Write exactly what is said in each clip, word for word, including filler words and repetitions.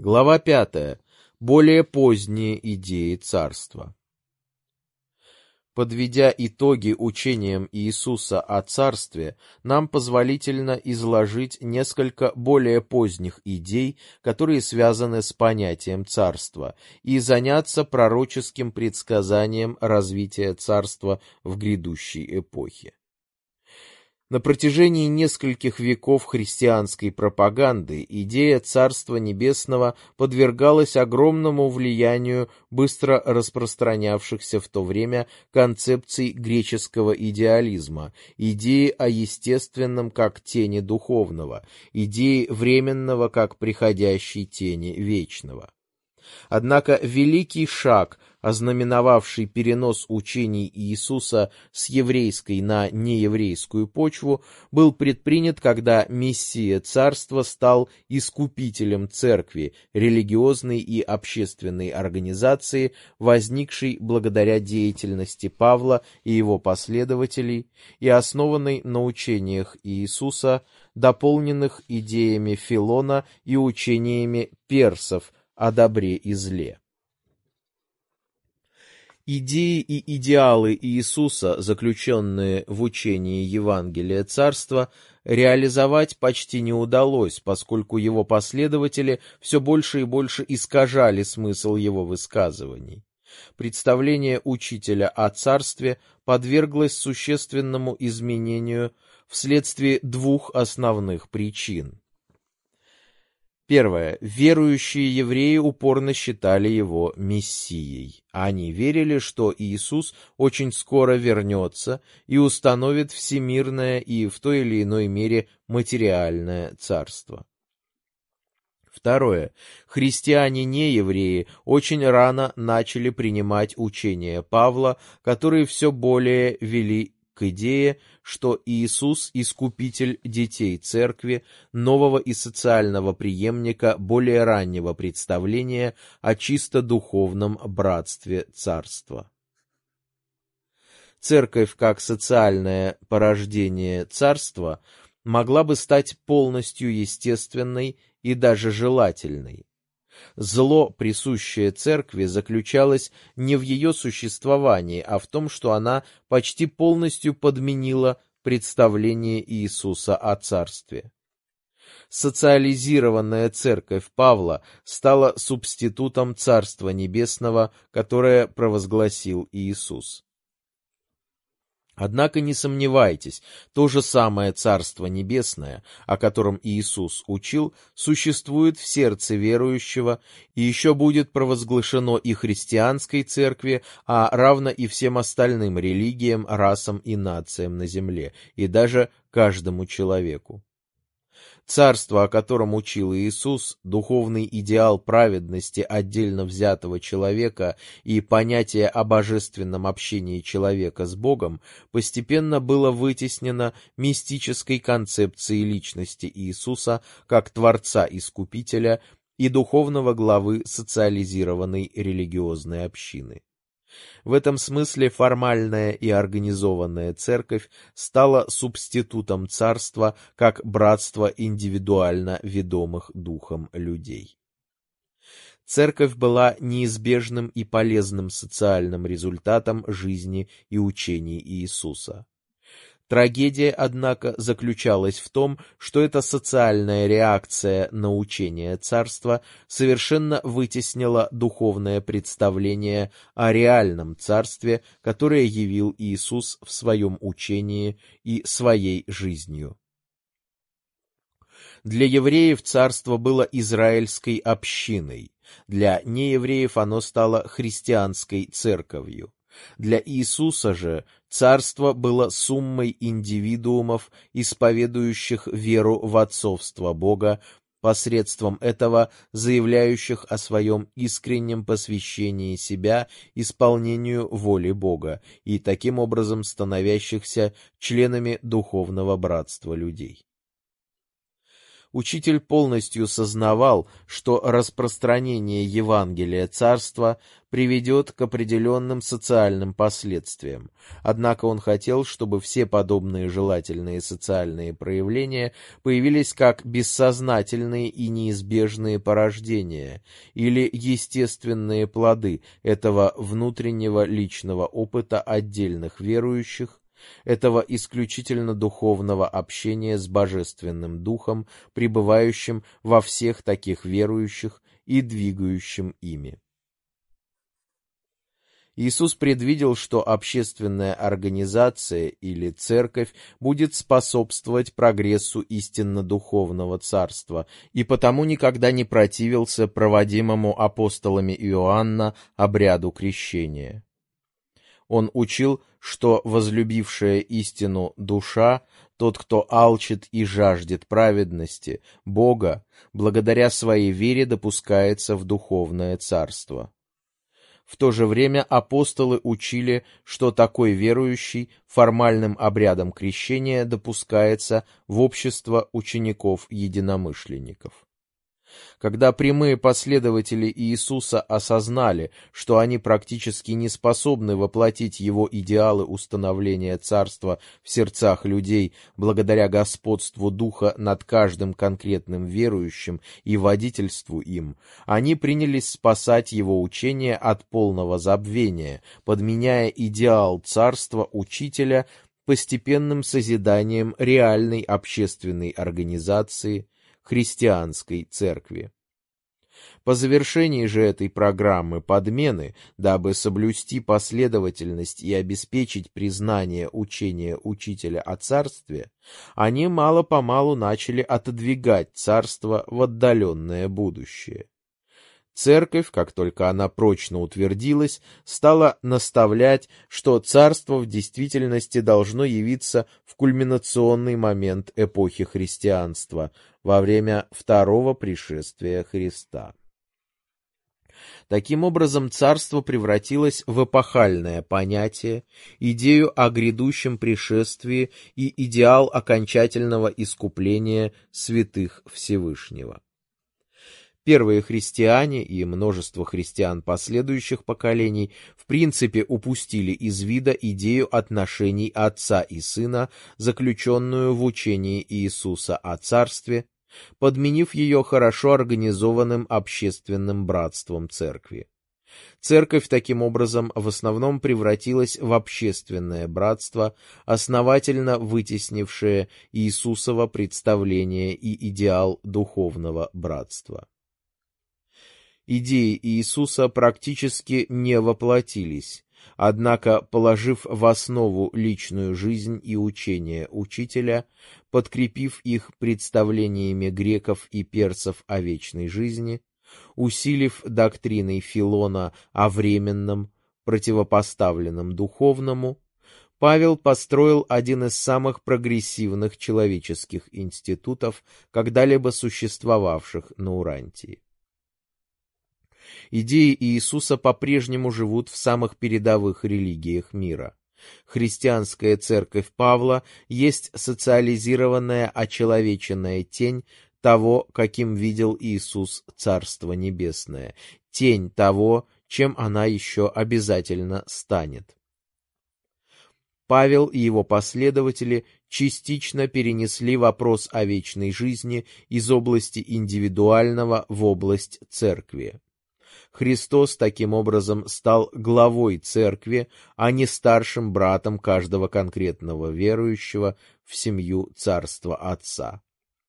Глава пятая. Более поздние идеи царства. Подведя итоги учениям Иисуса о царстве, нам позволительно изложить несколько более поздних идей, которые связаны с понятием царства, и заняться пророческим предсказанием развития царства в грядущей эпохе. На протяжении нескольких веков христианской пропаганды идея Царства Небесного подвергалась огромному влиянию быстро распространявшихся в то время концепций греческого идеализма, идеи о естественном как тени духовного, идеи временного как приходящей тени вечного. Однако великий шаг, ознаменовавший перенос учений Иисуса с еврейской на нееврейскую почву, был предпринят, когда Мессия Царства стал искупителем церкви, религиозной и общественной организации, возникшей благодаря деятельности Павла и его последователей и основанной на учениях Иисуса, дополненных идеями Филона и учениями персов о добре и зле. Идеи и идеалы Иисуса, заключенные в учении Евангелия Царства, реализовать почти не удалось, поскольку его последователи все больше и больше искажали смысл его высказываний. Представление учителя о царстве подверглось существенному изменению вследствие двух основных причин. Первое. Верующие евреи упорно считали его Мессией. Они верили, что Иисус очень скоро вернется и установит всемирное и в той или иной мере материальное царство. Второе. Христиане-неевреи очень рано начали принимать учения Павла, которые все более вели к идее, что Иисус — искупитель детей церкви, нового и социального преемника более раннего представления о чисто духовном братстве царства. Церковь, как социальное порождение царства, могла бы стать полностью естественной и даже желательной. Зло, присущее церкви, заключалось не в ее существовании, а в том, что она почти полностью подменила представление Иисуса о царстве. Социализированная церковь Павла стала субститутом Царства Небесного, которое провозгласил Иисус. Однако не сомневайтесь, то же самое Царство Небесное, о котором Иисус учил, существует в сердце верующего и еще будет провозглашено и христианской церкви, а равно и всем остальным религиям, расам и нациям на земле, и даже каждому человеку. Царство, о котором учил Иисус, духовный идеал праведности отдельно взятого человека и понятие о божественном общении человека с Богом, постепенно было вытеснено мистической концепцией личности Иисуса как Творца-Искупителя и духовного главы социализированной религиозной общины. В этом смысле формальная и организованная церковь стала субститутом царства как братства индивидуально ведомых духом людей. Церковь была неизбежным и полезным социальным результатом жизни и учений Иисуса. Трагедия, однако, заключалась в том, что эта социальная реакция на учение царства совершенно вытеснила духовное представление о реальном царстве, которое явил Иисус в своем учении и своей жизнью. Для евреев царство было израильской общиной, для неевреев оно стало христианской церковью. Для Иисуса же царство было суммой индивидуумов, исповедующих веру в отцовство Бога, посредством этого заявляющих о своем искреннем посвящении себя исполнению воли Бога и таким образом становящихся членами духовного братства людей. Учитель полностью сознавал, что распространение Евангелия Царства приведет к определенным социальным последствиям. Однако он хотел, чтобы все подобные желательные социальные проявления появились как бессознательные и неизбежные порождения или естественные плоды этого внутреннего личного опыта отдельных верующих, этого исключительно духовного общения с Божественным Духом, пребывающим во всех таких верующих и двигающим ими. Иисус предвидел, что общественная организация или церковь будет способствовать прогрессу истинно-духовного царства, и потому никогда не противился проводимому апостолами Иоанна обряду крещения. Он учил, что возлюбившая истину душа, тот, кто алчит и жаждет праведности, Бога, благодаря своей вере допускается в духовное царство. В то же время апостолы учили, что такой верующий формальным обрядом крещения допускается в общество учеников-единомышленников. Когда прямые последователи Иисуса осознали, что они практически не способны воплотить его идеалы установления царства в сердцах людей благодаря господству Духа над каждым конкретным верующим и водительству им, они принялись спасать его учение от полного забвения, подменяя идеал царства учителя постепенным созиданием реальной общественной организации христианской церкви. По завершении же этой программы подмены, дабы соблюсти последовательность и обеспечить признание учения учителя о царстве, они мало-помалу начали отодвигать царство в отдаленное будущее. Церковь, как только она прочно утвердилась, стала наставлять, что царство в действительности должно явиться в кульминационный момент эпохи христианства, во время второго пришествия Христа. Таким образом, царство превратилось в эпохальное понятие, идею о грядущем пришествии и идеал окончательного искупления святых Всевышнего. Первые христиане и множество христиан последующих поколений в принципе упустили из вида идею отношений Отца и Сына, заключенную в учении Иисуса о Царстве, подменив ее хорошо организованным общественным братством Церкви. Церковь таким образом в основном превратилась в общественное братство, основательно вытеснившее Иисусово представление и идеал духовного братства. Идеи Иисуса практически не воплотились, однако, положив в основу личную жизнь и учение учителя, подкрепив их представлениями греков и персов о вечной жизни, усилив доктриной Филона о временном, противопоставленном духовному, Павел построил один из самых прогрессивных человеческих институтов, когда-либо существовавших на Урантии. Идеи Иисуса по-прежнему живут в самых передовых религиях мира. Христианская церковь Павла есть социализированная, очеловеченная тень того, каким видел Иисус Царство Небесное, тень того, чем она еще обязательно станет. Павел и его последователи частично перенесли вопрос о вечной жизни из области индивидуального в область церкви. Христос таким образом стал главой церкви, а не старшим братом каждого конкретного верующего в семью Царства Отца.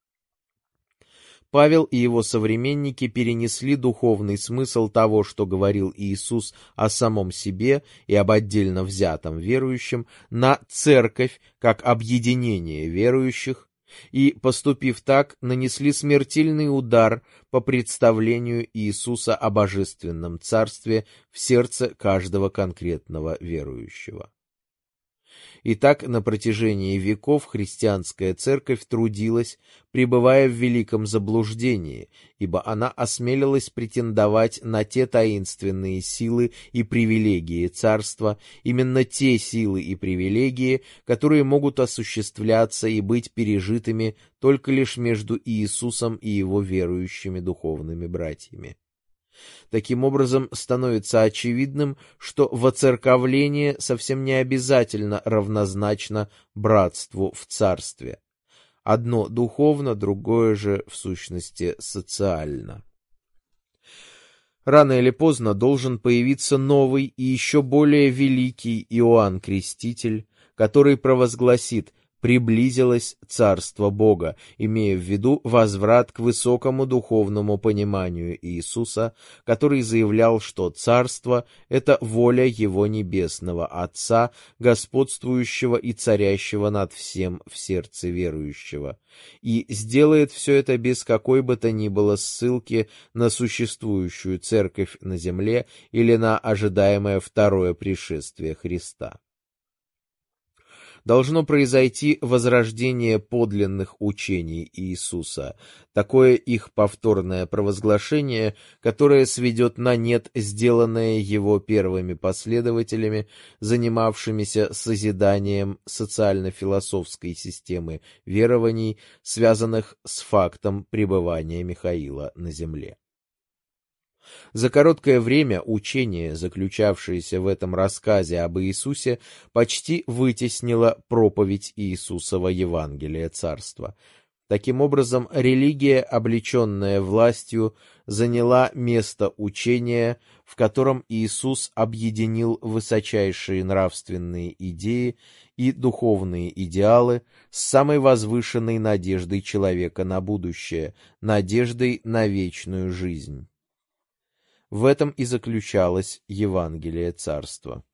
Павел и его современники перенесли духовный смысл того, что говорил Иисус о самом себе и об отдельно взятом верующем, на церковь как объединение верующих, и, поступив так, нанесли смертельный удар по представлению Иисуса о божественном царстве в сердце каждого конкретного верующего. И так на протяжении веков христианская церковь трудилась, пребывая в великом заблуждении, ибо она осмелилась претендовать на те таинственные силы и привилегии царства, именно те силы и привилегии, которые могут осуществляться и быть пережитыми только лишь между Иисусом и его верующими духовными братьями. Таким образом, становится очевидным, что воцерковление совсем не обязательно равнозначно братству в царстве. Одно духовно, другое же, в сущности, социально. Рано или поздно должен появиться новый и еще более великий Иоанн Креститель, который провозгласит: «Приблизилось Царство Бога», имея в виду возврат к высокому духовному пониманию Иисуса, который заявлял, что Царство — это воля Его Небесного Отца, господствующего и царящего над всем в сердце верующего, и сделает все это без какой бы то ни было ссылки на существующую церковь на земле или на ожидаемое второе пришествие Христа. Должно произойти возрождение подлинных учений Иисуса, такое их повторное провозглашение, которое сведет на нет сделанное его первыми последователями, занимавшимися созиданием социально-философской системы верований, связанных с фактом пребывания Михаила на земле. За короткое время учение, заключавшееся в этом рассказе об Иисусе, почти вытеснило проповедь Иисусова Евангелия Царства. Таким образом, религия, облеченная властью, заняла место учения, в котором Иисус объединил высочайшие нравственные идеи и духовные идеалы с самой возвышенной надеждой человека на будущее, надеждой на вечную жизнь. В этом и заключалось Евангелие Царства.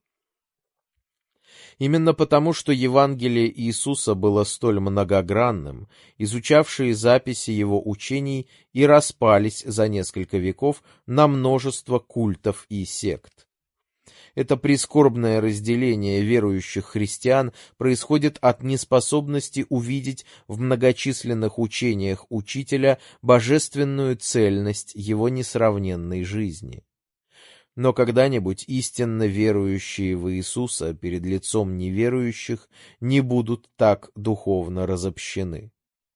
Именно потому, что Евангелие Иисуса было столь многогранным, изучавшие записи его учений и распались за несколько веков на множество культов и сект. Это прискорбное разделение верующих христиан происходит от неспособности увидеть в многочисленных учениях учителя божественную цельность его несравненной жизни. Но когда-нибудь истинно верующие в Иисуса перед лицом неверующих не будут так духовно разобщены.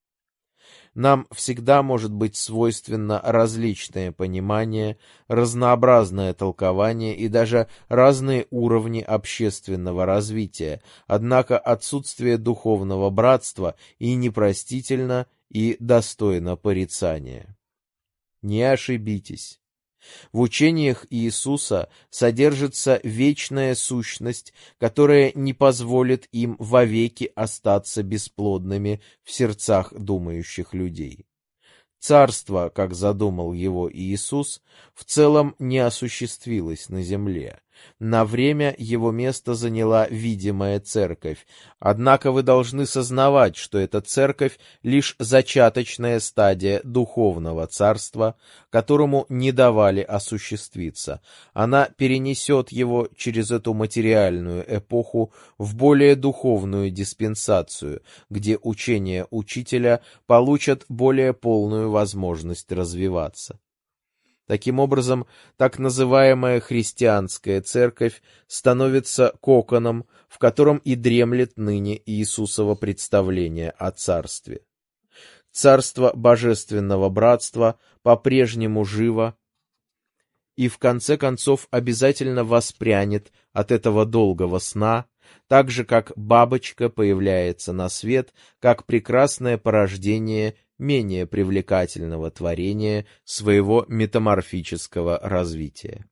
Нам всегда может быть свойственно различное понимание, разнообразное толкование и даже разные уровни общественного развития, однако отсутствие духовного братства и непростительно, и достойно порицания. Не ошибитесь. В учениях Иисуса содержится вечная сущность, которая не позволит им вовеки остаться бесплодными в сердцах думающих людей. Царство, как задумал его Иисус, в целом не осуществилось на земле. На время его место заняла видимая церковь, однако вы должны сознавать, что эта церковь — лишь зачаточная стадия духовного царства, которому не давали осуществиться. Она перенесет его через эту материальную эпоху в более духовную диспенсацию, где учения учителя получат более полную возможность развиваться. Таким образом, так называемая христианская церковь становится коконом, в котором и дремлет ныне Иисусово представление о царстве. Царство божественного братства по-прежнему живо и в конце концов обязательно воспрянет от этого долгого сна, так же, как бабочка появляется на свет, как прекрасное порождение менее привлекательного творения своего метаморфического развития.